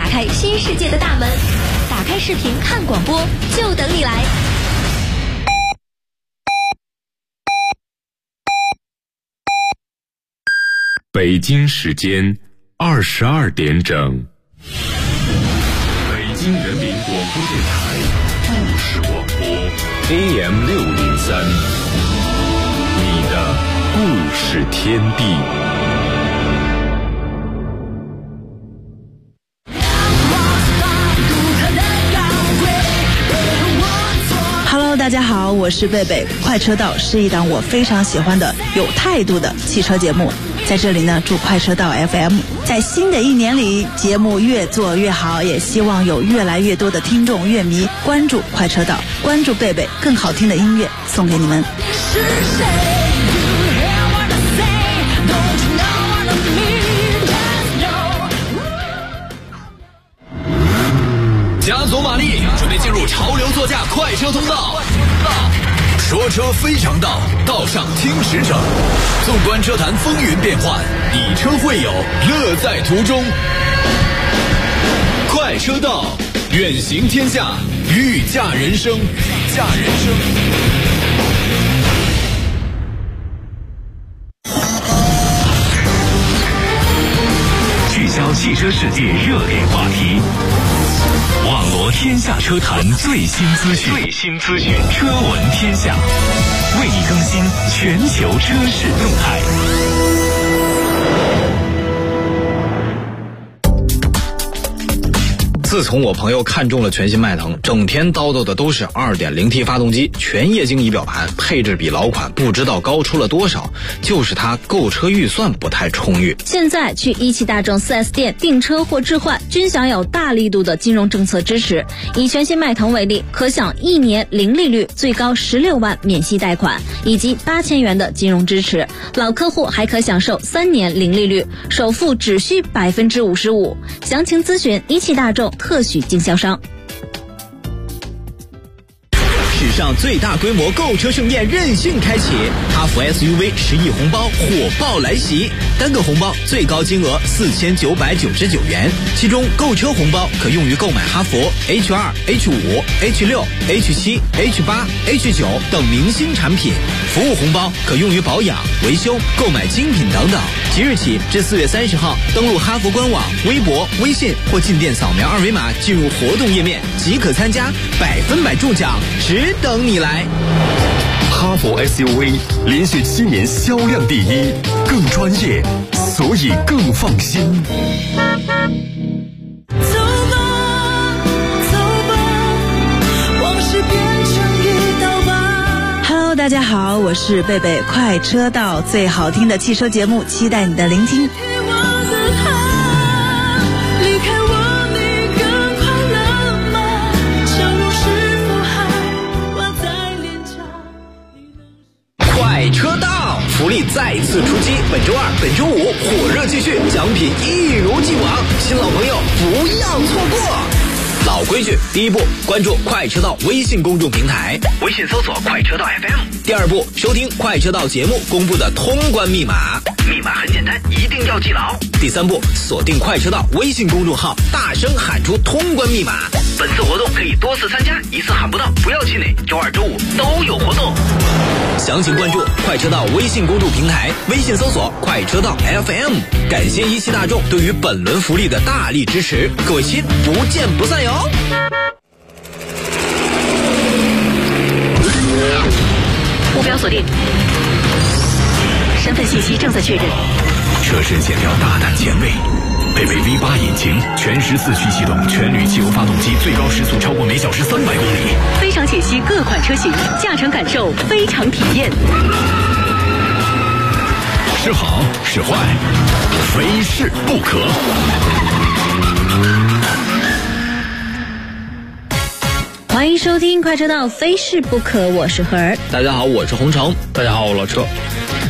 开新世界的大门。打开视频看广播，就等你来。 北京时间22点整，北京人民广播电台故事广播 AM603， 你的故事天地。 Hello， 大家好，我是贝贝。快车道是一档我非常喜欢的有态度的汽车节目。在这里呢，祝快车道 FM 在新的一年里节目越做越好，也希望有越来越多的听众乐迷关注快车道，关注贝贝，更好听的音乐送给你们。是谁？ 加足马力，准备进入潮流座驾快车通道。说车非常道，道上听驰骋。纵观车坛风云变幻，以车会友，乐在途中。快车道，远行天下，御驾人生，御驾人生。 聚焦汽车世界热点话题，网罗天下车坛最新资讯，车闻天下，为你更新全球车市动态。 自从我朋友看中了全新迈腾，整天叨叨的都是 2.0T 发动机，全液晶仪表盘，配置比老款不知道高出了多少，就是他购车预算不太充裕。 现在去一汽大众 4S 店订车或置换均享有大力度的金融政策支持。以全新迈腾为例，可享1年零利率，最高16万免息贷款，以及8000元的金融支持。老客户还可享受3年零利率，首付只需55%。详情咨询一汽大众特许经销商。 史上最大规模购车盛宴任性开启，哈弗 SUV 10亿红包火爆来袭，单个红包最高金额4999元，其中购车红包可用于购买哈弗 H2、H5、H6、H7、H8、H9 等明星产品，服务红包可用于保养、维修、购买精品等等。即日起至4月30号，登录哈弗官网、微博、微信或进店扫描2维码进入活动页面即可参加，100%中奖，只等你来。 哈弗 SUV 连续7年销量第一，更专业，所以更放心。 Hello， 大家好，我是贝贝。快车道最好听的汽车节目，期待你的聆听。 快车道福利再次出击，本周2、本周5火热继续，奖品一如既往，新老朋友不要错过。老规矩，第一步，关注快车道微信公众平台，微信搜索快车道 FM。第二步，收听快车道节目公布的通关密码，密码很简单，一定要记牢。第三步，锁定快车道微信公众号，大声喊出通关密码。本次活动可以多次参加，一次喊不到不要气馁，周2、周5都有活动。详情关注快车道微信公众平台，微信搜索快车道 FM。感谢一汽大众对于本轮福利的大力支持，各位亲，不见不散哟！ 目标锁定，身份信息正在确认。 车身线条大胆前卫，配备 V8 引擎，全时4驱系统，全铝汽油发动机，最高时速超过每小时300公里。 非常解析各款车型，驾乘感受非常体验。 是好是坏，非试不可。 欢迎收听快车道非试不可，我是何儿。 大家好，我是洪城。 大家好，我老车。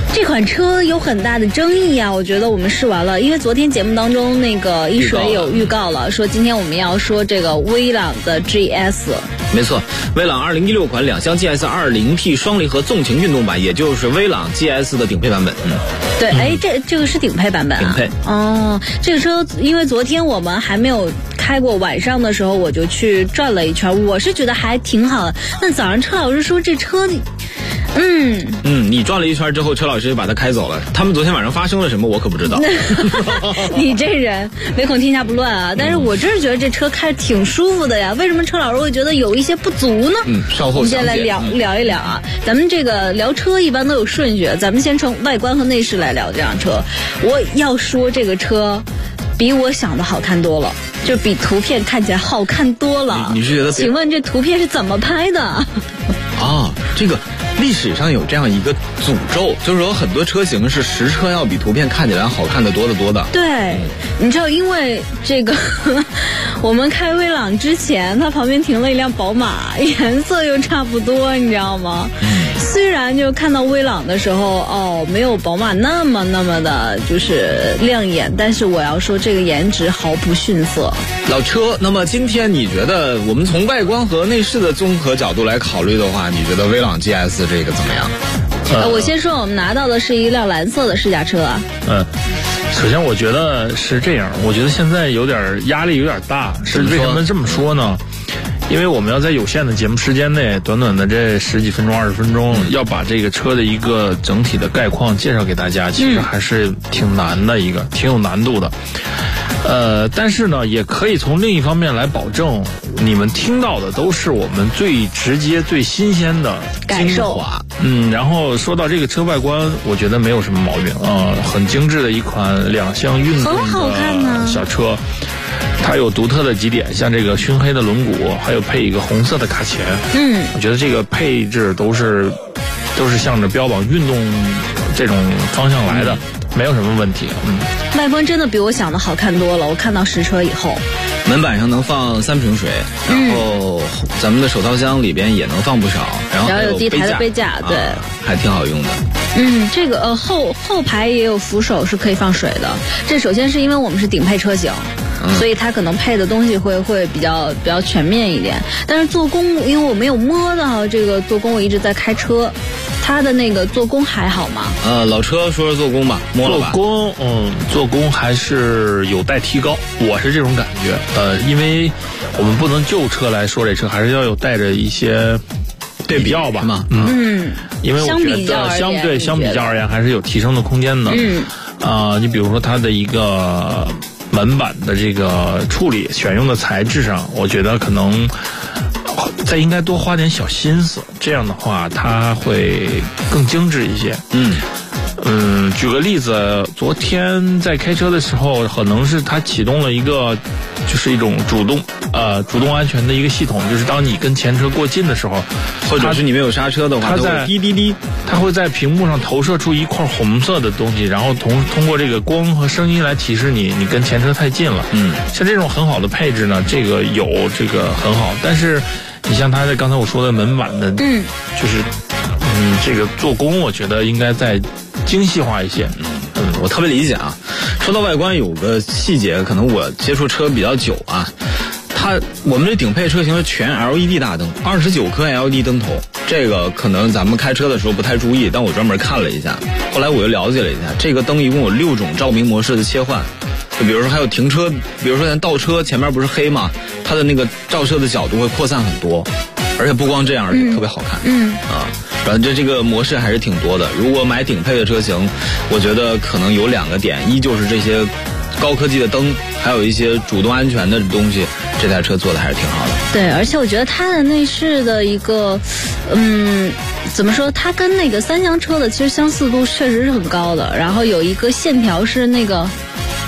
这款车有很大的争议啊，我觉得我们试完了，因为昨天节目当中那个一水有预告了，说今天我们要说这个威朗的 GS。 没错，威朗2016款两厢 GS 2.0T 双离合纵情运动版，也就是威朗 GS 的顶配版本。 对，哎，这个是顶配版本啊。 顶配。 哦，这个车因为昨天我们还没有开过，晚上的时候我就去转了一圈，我是觉得还挺好的。那早上车老师说这车。 你转了一圈之后，车老师就把它开走了。他们昨天晚上发生了什么，我可不知道。 你这人唯恐天下不乱啊！但是我真是觉得这车开挺舒服的呀。为什么车老师会觉得有一些不足呢？ 稍后我们先来聊一聊啊。咱们这个聊车一般都有顺序，咱们先从外观和内饰来聊这辆车。我要说这个车比我想的好看多了，就比图片看起来好看多了。 你是觉得？ 请问这图片是怎么拍的？ 啊，这个历史上有这样一个诅咒，就是说很多车型是实车要比图片看起来好看的多的。 对，你知道，因为这个我们开威朗之前，它旁边停了一辆宝马，颜色又差不多，你知道吗？虽然就看到威朗的时候，没有宝马那么的就是亮眼，但是我要说这个颜值毫不逊色。 老车，那么今天你觉得我们从外观和内饰的综合角度来考虑的话，你觉得威朗 GS 这个怎么样？ 我先说，我们拿到的是一辆蓝色的试驾车啊。 首先我觉得是这样，我觉得现在有点压力有点大，是为什么这么说呢？因为我们要在有限的节目时间内，短短的这10几分钟、20分钟，要把这个车的一个整体的概况介绍给大家，其实还是挺难的挺有难度的。但是呢，也可以从另一方面来保证，你们听到的都是我们最直接、最新鲜的感受。 然后说到这个车外观，我觉得没有什么毛病啊，很精致的一款两厢运动的小车。它有独特的几点，像这个熏黑的轮毂，还有配一个红色的卡钳。我觉得这个配置都是向着标榜运动这种方向来的，没有什么问题。 外观真的比我想的好看多了。我看到实车以后， 门板上能放3瓶水，然后咱们的手套箱里边也能放不少，然后有第一排的杯架，对， 还挺好用的。 这个后排也有扶手是可以放水的。这首先是因为我们是顶配车型，所以它可能配的东西会比较全面一点。但是做工，因为我没有摸到这个做工，我一直在开车，它的那个做工还好吗？ 老车说说做工吧，摸了吧。 做工还是有待提高，我是这种感觉。因为我们不能就车来说这车，还是要有带着一些对比较吧。因为我觉得相比较而言还是有提升的空间的。你比如说它的一个门板的这个处理，选用的材质上，我觉得可能再应该多花点小心思，这样的话它会更精致一些。举个例子，昨天在开车的时候，可能是它启动了一个，就是一种主动安全的一个系统，就是当你跟前车过近的时候， 或者是你没有刹车的话，它会滴滴滴， 它会在屏幕上投射出一块红色的东西，然后通过这个光和声音来提示你跟前车太近了。像这种很好的配置呢，这个很好，但是你像它的刚才我说的门板的，就是这个做工，我觉得应该再精细化一些。 我特别理解啊。说到外观，有个细节，可能我接触车比较久啊。我们这顶配车型是全 LED 大灯，29颗 LED 灯头。这个可能咱们开车的时候不太注意，但我专门看了一下，后来我又了解了一下，这个灯一共有6种照明模式的切换。就比如说还有停车，比如说咱倒车前面不是黑吗？它的那个照射的角度会扩散很多，而且不光这样，而且特别好看。反正这个模式还是挺多的。如果买顶配的车型，我觉得可能有2个点，一就是这些高科技的灯，还有一些主动安全的东西，这台车做的还是挺好的。 对，而且我觉得它的内饰的一个怎么说，它跟那个3厢车的其实相似度确实是很高的。然后有一个线条是那个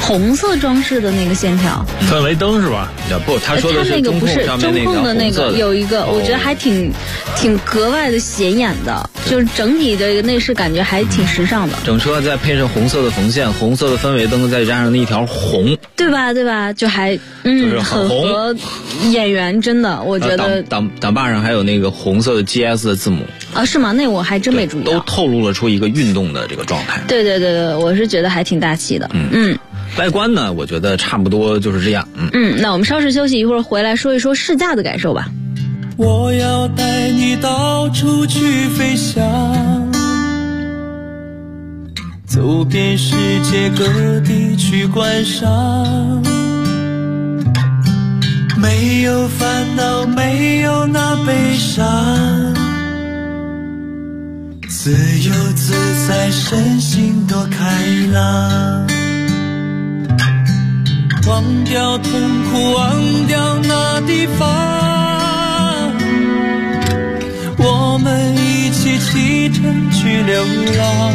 红色装饰的那个线条， 氛围灯是吧？ 不，他说的是中控上面那个红色的那个有一个，我觉得还挺格外的显眼的，就是整体的一个内饰感觉还挺时尚的。 整车再配上红色的缝线、红色的氛围灯，再加上那一条红， 对吧？就还就是很合眼缘，真的，我觉得。 挡把上还有那个红色的 GS 的字母啊？是吗？那我还真没注意到。 都透露了出一个运动的这个状态。 对，我是觉得还挺大气的。 外观呢，我觉得差不多就是这样。 那我们稍事休息，一会儿回来说一说试驾的感受吧。 我要带你到处去飞翔，走遍世界各地去观赏，没有烦恼，没有那悲伤，自由自在，身心多开朗，忘掉痛苦，忘掉那地方，我们一起启程去流浪。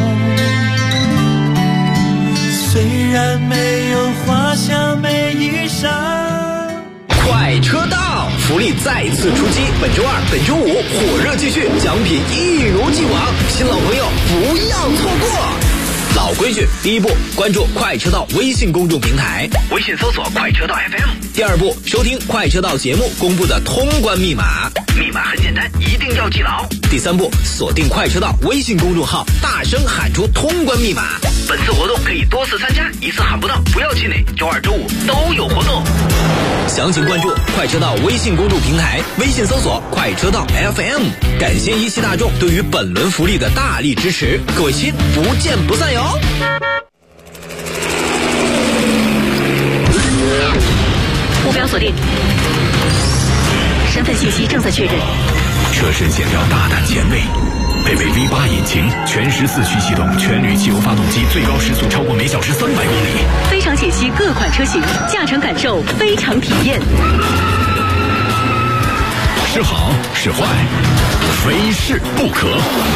虽然没有华厦美衣裳， 快车道福利再次出击，本周二、本周五火热继续，奖品一如既往，新老朋友不要错过。老规矩，第一步，关注快车道微信公众平台，微信搜索快车道 FM。第二步，收听快车道节目公布的通关密码，密码很简单，一定要记牢。第三步，锁定快车道微信公众号，大声喊出通关密码。本次活动可以多次参加，一次喊不到不要气馁，周二、周五都有活动。详情关注快车道微信公众平台，微信搜索快车道 FM。感谢一汽大众对于本轮福利的大力支持，各位亲，不见不散哟。 目标锁定，身份信息正在确认。 车身线条大胆前卫，配备 V8 引擎，全时4驱系统，全铝汽油发动机，最高时速超过每小时300公里。 非常解析各款车型，驾乘感受非常体验。 是好是坏，非试不可。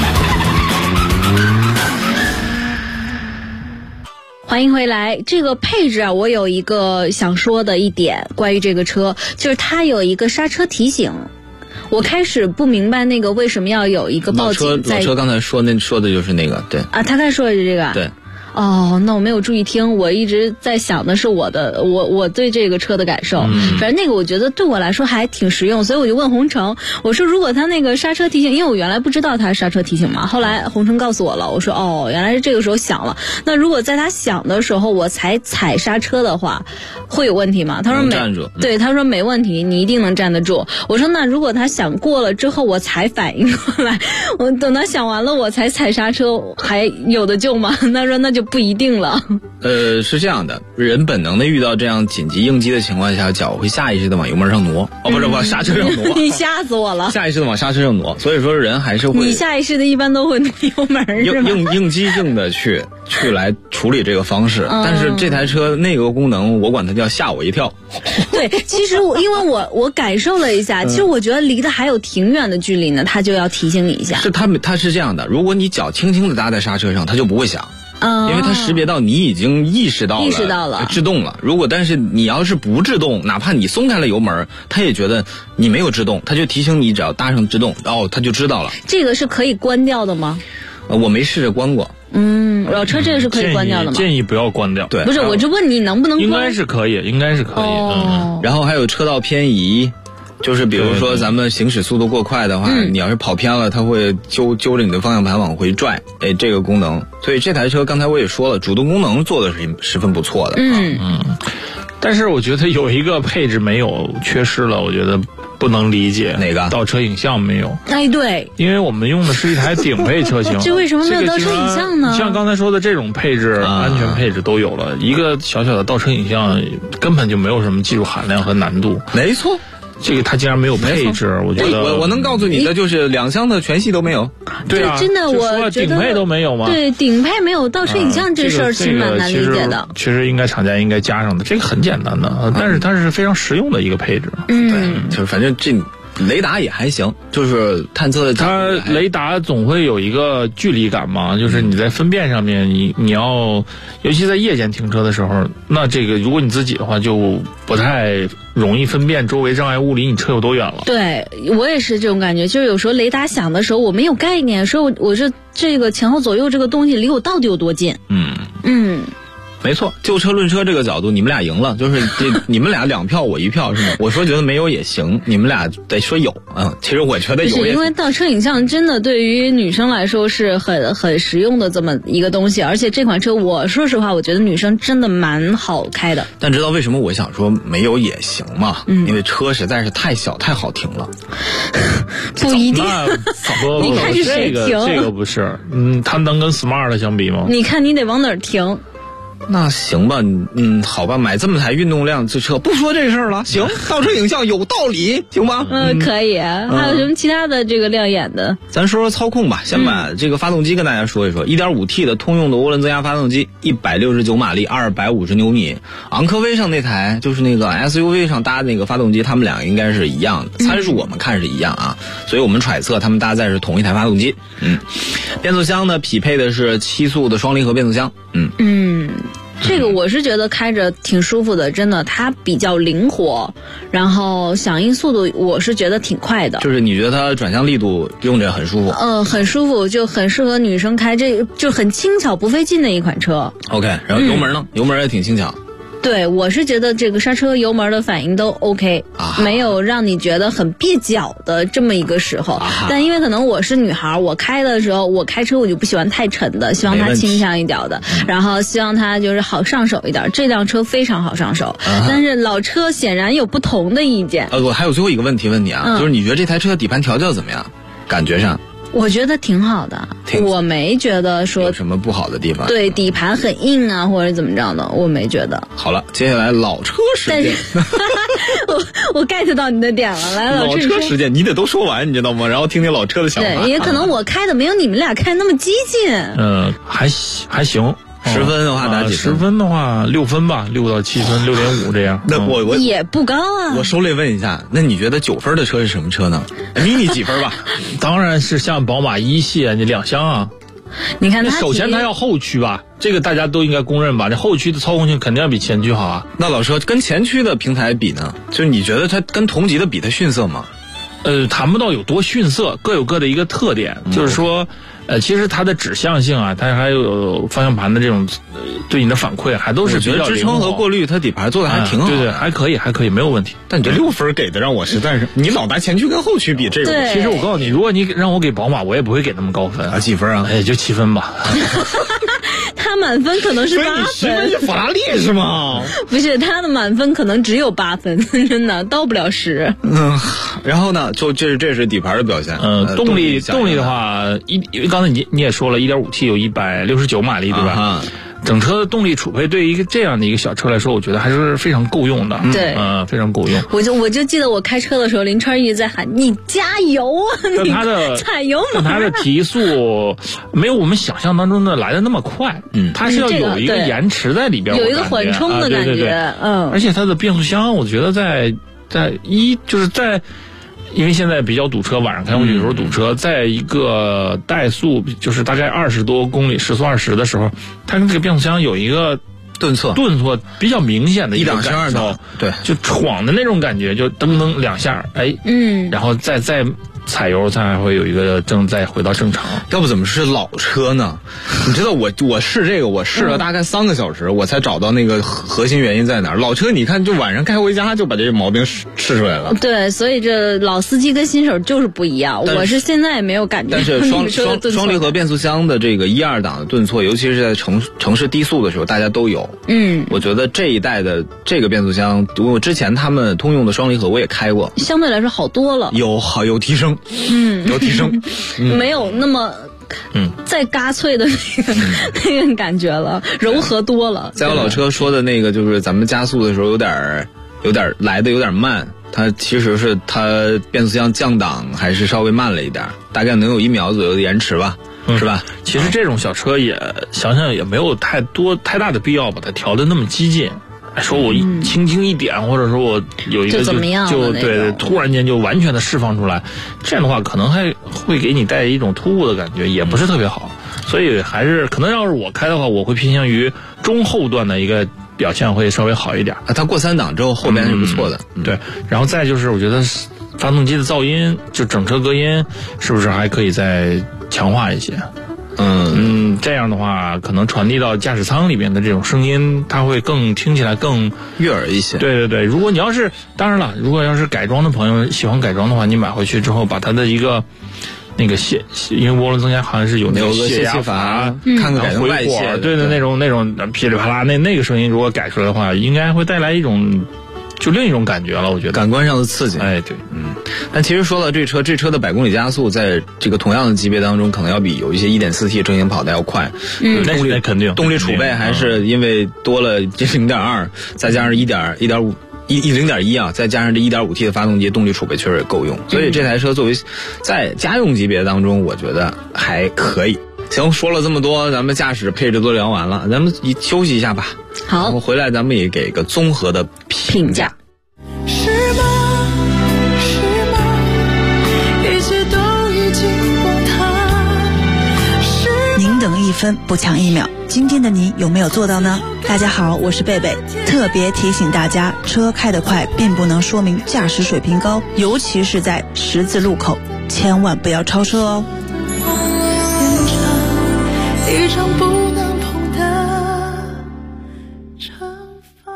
欢迎回来。这个配置啊，我有一个想说的一点，关于这个车，就是它有一个刹车提醒。我开始不明白那个为什么要有一个报警在。 老车刚才说的就是那个，对啊，他刚才说的是这个。 对。 哦，那我没有注意听，我一直在想的是我对这个车的感受。反正那个我觉得对我来说还挺实用，所以我就问洪城，我说如果他那个刹车提醒，因为我原来不知道他刹车提醒嘛，后来洪城告诉我了，我说哦，原来是这个时候响了。那如果在他响的时候我才踩刹车的话，会有问题吗？他说对，他说没问题，你一定能站得住。我说那如果他响过了之后我才反应过来，我等他响完了我才踩刹车，还有的救吗？他说那就不一定了。 是这样的，人本能的遇到这样紧急应急的情况下，脚会下意识的往油门上挪。不是往刹车上挪。 你吓死我了。 下意识的往刹车上挪，所以说人还是会。 你下意识的一般都会挪油门是吧？ 应激性的去来处理这个方式。但是这台车那个功能，我管它叫吓我一跳。 对，其实因为我感受了一下，其实我觉得离得还有挺远的距离呢，它就要提醒你一下。 它是这样的，如果你脚轻轻的搭在刹车上，它就不会响。因为它识别到你已经意识到了制动了。但是你要是不制动，哪怕你松开了油门，它也觉得你没有制动，它就提醒你只要搭上制动，它就知道了。 这个是可以关掉的吗？ 我没试着关过。 老车这个是可以关掉的吗？ 建议不要关掉。 对， 不是，我就问你能不能关？ 应该是可以。 然后还有车道偏移。就是比如说咱们行驶速度过快的话，你要是跑偏了，它会揪着你的方向盘往回拽，这个功能。所以这台车刚才我也说了，主动功能做的是十分不错的。 但是我觉得有一个配置没有，缺失了，我觉得不能理解。 哪个？ 倒车影像没有。 对， 因为我们用的是一台顶配车型。 这为什么没有倒车影像呢？ 像刚才说的这种配置，安全配置都有了，一个小小的倒车影像根本就没有什么技术含量和难度。 没错。 这个它竟然没有配置，我觉得我能告诉你的就是2厢的全系都没有。 对啊， 真的我觉得顶配都没有吗？ 对，顶配没有倒车影像这事儿其实蛮难理解的。 其实应该厂家应该加上的，这个很简单的，但是它是非常实用的一个配置。 对，就是反正雷达也还行，就是探测的。 它雷达总会有一个距离感嘛，就是你在分辨上面，你要，尤其在夜间停车的时候，那这个如果你自己的话，就不太容易分辨周围障碍物离你车有多远了。 对，我也是这种感觉，就是有时候雷达响的时候，我没有概念，说我是这个前后左右这个东西离我到底有多近。 没错，就车论车这个角度，你们俩赢了，就是你们俩2票我1票是吗？我说觉得没有也行，你们俩得说有。其实我觉得有也行。 是因为倒车影像真的对于女生来说是很实用的这么一个东西，而且这款车我说实话，我觉得女生真的蛮好开的。 但知道为什么我想说没有也行吗？因为车实在是太小太好停了。 不一定。 你看是谁停？ 这个不是，它能跟 Smart 相比吗？ 你看你得往哪儿停？ 那行吧，好吧，买这么台运动量这车，不说这事儿了。行，倒车影像有道理，行吗？ 可以。还有什么其他的这个亮眼的？ 咱说说操控吧，先把这个发动机跟大家说一说。1.5T 的通用的涡轮增压发动机，169马力，250牛米。昂科威上那台就是那个 SUV 上搭那个发动机，他们俩应该是一样的，参数我们看是一样啊，所以我们揣测他们搭载是同一台发动机。变速箱呢匹配的是7速的双离合变速箱。 这个我是觉得开着挺舒服的，真的，它比较灵活，然后响应速度我是觉得挺快的。 就是你觉得它转向力度用着很舒服？ 很舒服，就很适合女生开，这就很轻巧不费劲的一款车。 OK， 然后油门呢？油门也挺轻巧。 对，我是觉得这个刹车油门的反应都 OK，没有让你觉得很蹩脚的这么一个时候。但因为可能我是女孩，我开的时候，我开车我就不喜欢太沉的，希望它轻巧一点的，然后希望它就是好上手一点。这辆车非常好上手，但是老车显然有不同的意见。 我还有最后一个问题问你啊，就是你觉得这台车底盘调教怎么样？感觉上？ 我觉得挺好的，我没觉得说有什么不好的地方。 对，底盘很硬啊，或者怎么着的，我没觉得。 好了，接下来老车时间。 我 get 到你的点了，来老车时间，你得都说完，你知道吗？然后听听老车的想法。 对，也可能我开的没有你们俩开那么激进。 还行。 10分的话打几分？ 10分的话6分吧，6到7分，6.5这样。 那我也不高啊。 我收敛问一下，那你觉得9分的车是什么车呢？mini 几分吧？ 当然是像宝马1系，你2厢啊。 你看它首先它要后驱吧，这个大家都应该公认吧。这后驱的操控性肯定要比前驱好啊。 那老车跟前驱的平台比呢？就是你觉得它跟同级的比，它逊色吗？ 谈不到有多逊色，各有各的一个特点，就是说。其实它的指向性啊，它还有方向盘的这种对你的反馈，还都是比较灵活。我觉得支撑和过滤，它底盘做的还挺好。 对，还可以，没有问题。 但你这6分给的让我实在是，你老拿前驱跟后驱比，这个其实我告诉你，如果你让我给宝马，我也不会给那么高分啊。几分啊？ 就7分吧。 他满分可能是8分。 10分是法拉利是吗？ 不是，他的满分可能只有8分，真的到不了10。 然后呢，就这是底盘的表现。 动力的话，刚才你也说了，1.5T 有169马力，对吧？整车的动力储备对于一个这样的一个小车来说，我觉得还是非常够用的。 对， 非常够用。 我就记得我开车的时候，林川一直在喊你加油啊！ 但它的踩油门， 它的提速没有我们想象当中的来的那么快。它是要有一个延迟在里边， 有一个缓冲的感觉。 对。而且它的变速箱，我觉得就是在。因为现在比较堵车，晚上开回去有时候堵车，在一个怠速就是大概20多公里，时速20的时候，它跟这个变速箱有一个顿挫比较明显的一个感受， 对， 就闯的那种感觉，就噔噔2下，然后再踩油才会有一个再回到正常。 要不怎么是老车呢？你知道我试这个，我试了大概3个小时，我才找到那个核心原因在哪儿。老车你看，就晚上开回家就把这个毛病试出来了。 对，所以这老司机跟新手就是不一样。我是现在也没有感觉。 但是双离合变速箱的这个1、2档的顿挫，尤其是在城市低速的时候，大家都有。我觉得这一代的这个变速箱，我之前他们通用的双离合我也开过， 相对来说好多了， 有提升。有提升， 没有那么再嘎脆的那个感觉了，柔和多了。 再有老车说的那个，就是咱们加速的时候有点来的有点慢，它其实是它变速箱降档还是稍微慢了一点，大概能有1秒左右的延迟吧，是吧？ 其实这种小车也想想也没有太大的必要把它调得那么激进。 说我轻轻一点，或者说我有一个就对，突然间就完全的释放出来，这样的话可能还会给你带来一种突兀的感觉，也不是特别好。所以还是可能要是我开的话，我会偏向于中后段的一个表现会稍微好一点。 它过3档之后，后边是不错的。 对，然后再就是我觉得发动机的噪音，就整车隔音是不是还可以再强化一些？这样的话可能传递到驾驶舱里面的这种声音，它会更听起来更悦耳一些。 对，如果你要是当然了，如果要是改装的朋友喜欢改装的话，你买回去之后把它的一个那个因为涡轮增压好像是有那个泄压阀， 看看改成外泄， 对的那种噼里啪啦那个声音，如果改出来的话，应该会带来一种就另一种感觉了，我觉得感官上的刺激。 哎，对， 但其实说到这车的百公里加速，在这个同样的级别当中，可能要比有一些 1.4T 正型跑的要快。 那肯定， 动力储备还是因为多了这 0.2， 再加上0.1啊，再加上这 1.5T 的发动机，动力储备确实也够用。所以这台车作为在家用级别当中，我觉得还可以。行，说了这么多，咱们驾驶配置都聊完了，咱们休息一下吧。 好， 然后回来咱们也给个综合的评价。 是吗？一切都已经崩塌。 宁等1分，不抢1秒。今天的你有没有做到呢？大家好，我是贝贝，特别提醒大家，车开得快并不能说明驾驶水平高，尤其是在十字路口，千万不要超车哦。 一场不能碰的惩罚。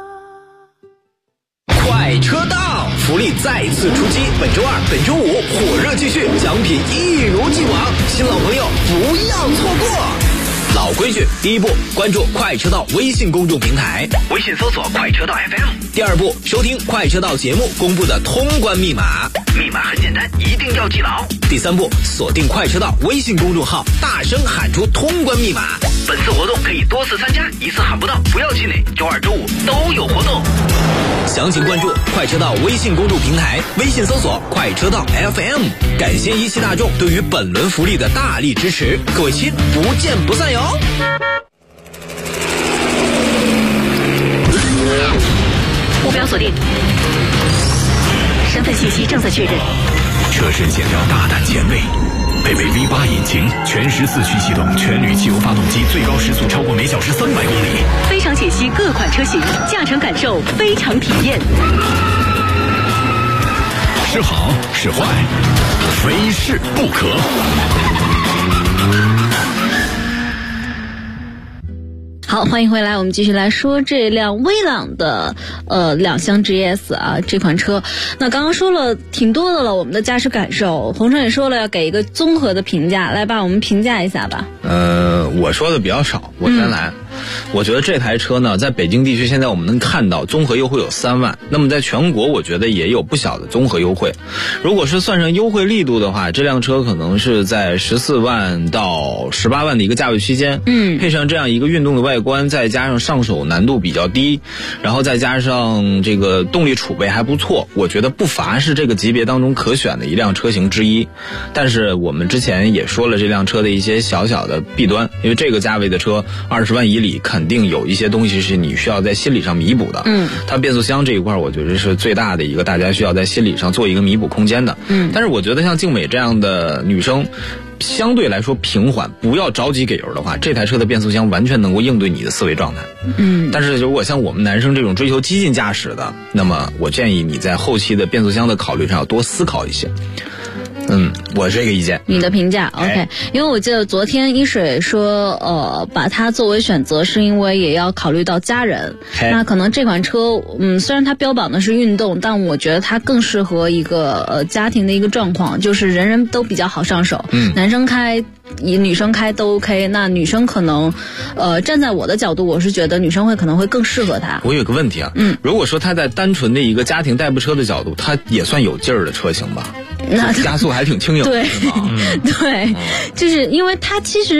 快车道，福利再次出击！本周2、本周5火热继续，奖品一如既往，新老朋友不要错过。老规矩，第一步，关注快车道微信公众平台，微信搜索快车道 FM。第二步，收听快车道节目公布的通关密码，密码很简单，一定要记牢。第三步，锁定快车道微信公众号，大声喊出通关密码。本次活动可以多次参加，一次喊不到不要气馁，周2、周5都有活动。详情关注快车道微信公众平台，微信搜索快车道 FM。感谢一汽大众对于本轮福利的大力支持，各位亲，不见不散哟！ 目标锁定，身份信息正在确认。 车身线条大胆前卫，配备 V8 引擎，全时4驱系统，全铝汽油发动机，最高时速超过每小时300公里。 非常解析各款车型，驾乘感受非常体验。 是好是坏，非试不可。 好，欢迎回来，我们继续来说这辆威朗的2厢 GS 啊，这款车。那刚刚说了挺多的了，我们的驾驶感受，洪生也说了要给一个综合的评价，来吧，我们评价一下吧。 我说的比较少，我先来。我觉得这台车呢，在北京地区现在我们能看到综合优惠有3万，那么在全国我觉得也有不小的综合优惠。如果是算上优惠力度的话，这辆车可能是在14万到18万的一个价位区间。配上这样一个运动的外观，再加上上手难度比较低，然后再加上这个动力储备还不错，我觉得不乏是这个级别当中可选的一辆车型之一。但是我们之前也说了这辆车的一些小小的弊端，因为这个价位的车20万以里肯定有一些东西是你需要在心理上弥补的。它变速箱这一块我觉得是最大的一个大家需要在心理上做一个弥补空间的。但是我觉得像静美这样的女生相对来说平缓，不要着急给油的话，这台车的变速箱完全能够应对你的思维状态。但是如果像我们男生这种追求激进驾驶的，那么我建议你在后期的变速箱的考虑上要多思考一些。我这个意见。 你的评价 OK， 因为我记得昨天一水说把它作为选择是因为也要考虑到家人。那可能这款车虽然它标榜的是运动，但我觉得它更适合一个家庭的一个状况，就是人人都比较好上手。男生开女生开都 OK， 那女生可能站在我的角度，我是觉得女生可能会更适合它。 我有个问题啊，如果说它在单纯的一个家庭代步车的角度，它也算有劲儿的车型吧？那加速还挺轻盈的。 对，对，就是因为它其实不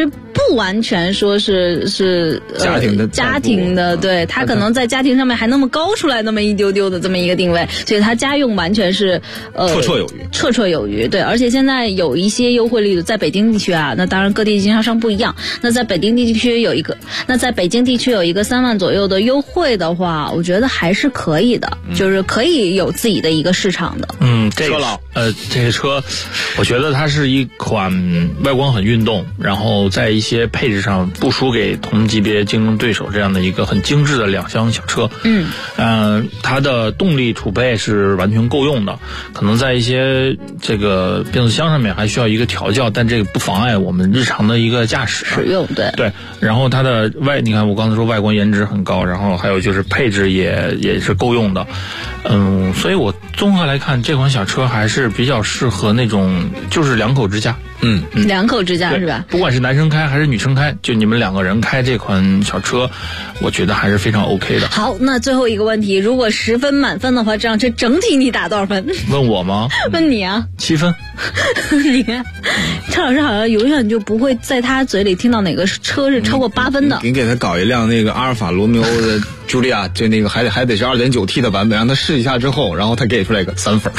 不完全说是家庭的，对，它可能在家庭上面还那么高出来那么一丢丢的这么一个定位，所以它家用完全是绰绰有余，对，而且现在有一些优惠力度，在北京地区啊，那当然各地经销商不一样，那在北京地区有一个3万左右的优惠的话，我觉得还是可以的，就是可以有自己的一个市场的。 这个车，我觉得它是一款外观很运动，然后在一些配置上不输给同级别竞争对手这样的一个很精致的2厢小车。它的动力储备是完全够用的，可能在一些这个变速箱上面还需要一个调教，但这个不妨碍我们日常的一个驾驶使用。对， 然后它的你看我刚才说外观颜值很高，然后还有就是配置也是够用的。所以我综合来看，这款小车还是比较适合那种就是2口之家。 2口之家是吧？ 不管是男生开还是女生开，就你们2个人开这款小车，我觉得还是非常 OK 的。 好，那最后一个问题，如果10分满分的话，这辆车整体你打多少分？ 问我吗？ 问你啊。 7分。 你看，陈老师好像永远就不会在他嘴里听到哪个车是超过8分的。 你给他搞一辆那个阿尔法罗密欧的茱莉亚，就那个还得是 2.9T 的版本，让他试一下之后，然后他给出来个3分。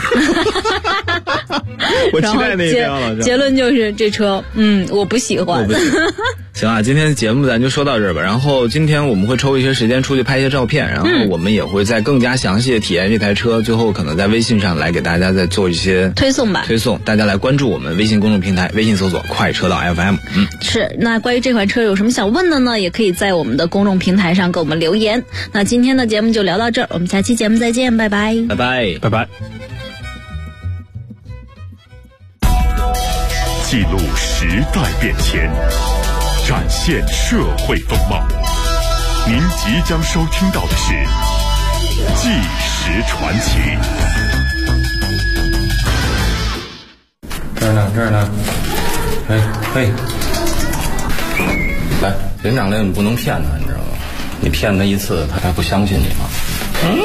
我期待那一辆了。 结论就是这车，我不喜欢。 行啊，今天的节目咱就说到这儿吧。然后今天我们会抽一些时间出去拍一些照片，然后我们也会再更加详细的体验这台车，最后可能在微信上来给大家再做一些推送， 大家来关注我们微信公众平台，微信搜索快车道 FM。 是。那关于这款车有什么想问的呢？也可以在我们的公众平台上给我们留言。那今天的节目就聊到这儿，我们下期节目再见，拜拜。 拜拜， 拜拜。 记录时代变迁，展现社会风貌。您即将收听到的是《纪实传奇》。 这儿呢，嘿，来，连长令你不能骗他，你知道吗？你骗他一次，他还不相信你吗？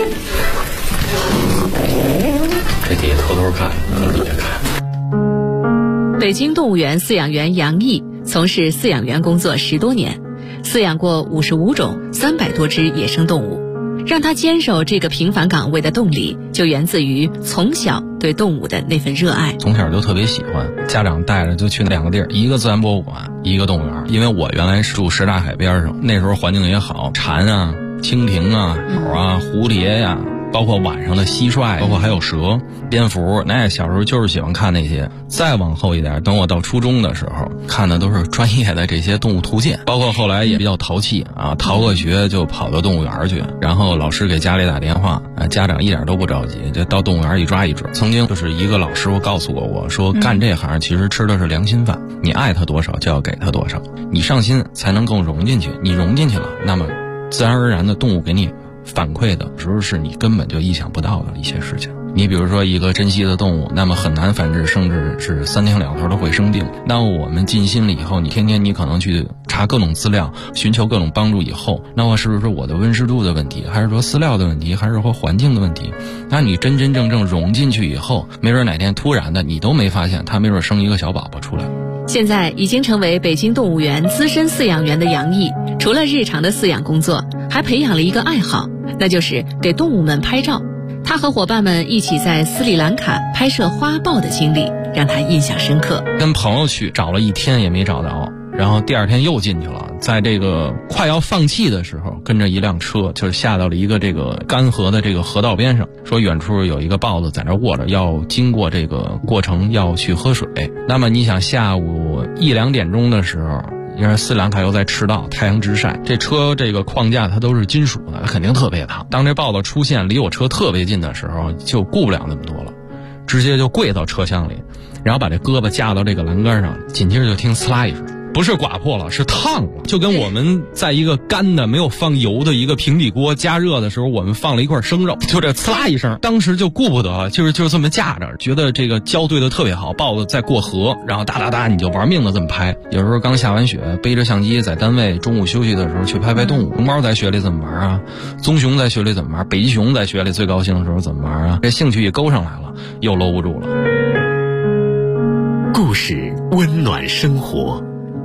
这底下偷偷看，你别看。 北京动物园饲养员杨毅从事饲养员工作10多年，饲养过55种300多只野生动物。让他坚守这个平凡岗位的动力，就源自于从小对动物的那份热爱。 从小就特别喜欢，家长带着就去2个地儿，一个自然博物馆，一个动物园。因为我原来是住什刹海边上，那时候环境也好，蝉啊、蜻蜓啊、鸟啊、蝴蝶呀，包括晚上的蟋蟀，包括还有蛇、蝙蝠，那小时候就是喜欢看那些。再往后一点，等我到初中的时候，看的都是专业的这些动物图鉴，包括后来也比较淘气啊，逃个学就跑到动物园去，然后老师给家里打电话，家长一点都不着急，就到动物园一抓一准。曾经就是一个老师傅告诉过我说，干这行其实吃的是良心饭，你爱他多少就要给他多少，你上心才能更融进去，你融进去了，那么自然而然的动物给你反馈的时候是你根本就意想不到的一些事情。你比如说一个珍稀的动物，那么很难繁殖，甚至是3天2头都会生病。那我们尽心了以后，你天天你可能去查各种资料，寻求各种帮助以后，那么是不是我的温湿度的问题，还是说饲料的问题，还是说环境的问题？那你真真正正融进去以后，没准哪天突然的你都没发现，它没准生一个小宝宝出来。 现在已经成为北京动物园资深饲养员的杨毅，除了日常的饲养工作，还培养了一个爱好，那就是给动物们拍照。他和伙伴们一起在斯里兰卡拍摄花豹的经历让他印象深刻。 跟朋友去找了1天也没找着，然后第2天又进去了，在这个快要放弃的时候，跟着一辆车就是下到了一个这个干涸的这个河道边上，说远处有一个豹子在那卧着，要经过这个过程要去喝水。那么你想下午1、2点钟的时候，因为斯里兰卡又在赤道，太阳直晒，这车这个框架它都是金属的，它肯定特别烫。当这豹子出现离我车特别近的时候，就顾不了那么多了，直接就跪到车厢里，然后把这胳膊架到这个栏杆上，紧接着就听呲啦一声，不是刮破了，是烫了，就跟我们在一个干的没有放油的一个平底锅加热的时候，我们放了一块生肉，就这呲啦一声，当时就顾不得，就是这么架着，觉得这个胶对的特别好，豹子在过河，然后哒哒哒你就玩命的这么拍。有时候刚下完雪，背着相机在单位中午休息的时候去拍拍动物，熊猫在雪里怎么玩啊，棕熊在雪里怎么玩，北极熊在雪里最高兴的时候怎么玩啊，这兴趣一勾上来了，又搂不住了。 故事温暖生活，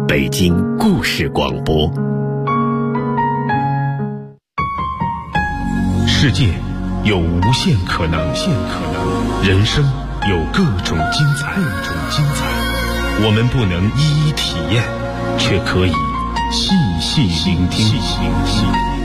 北京故事广播。 世界有无限可能，人生有各种精彩，我们不能一一体验，却可以细细聆听。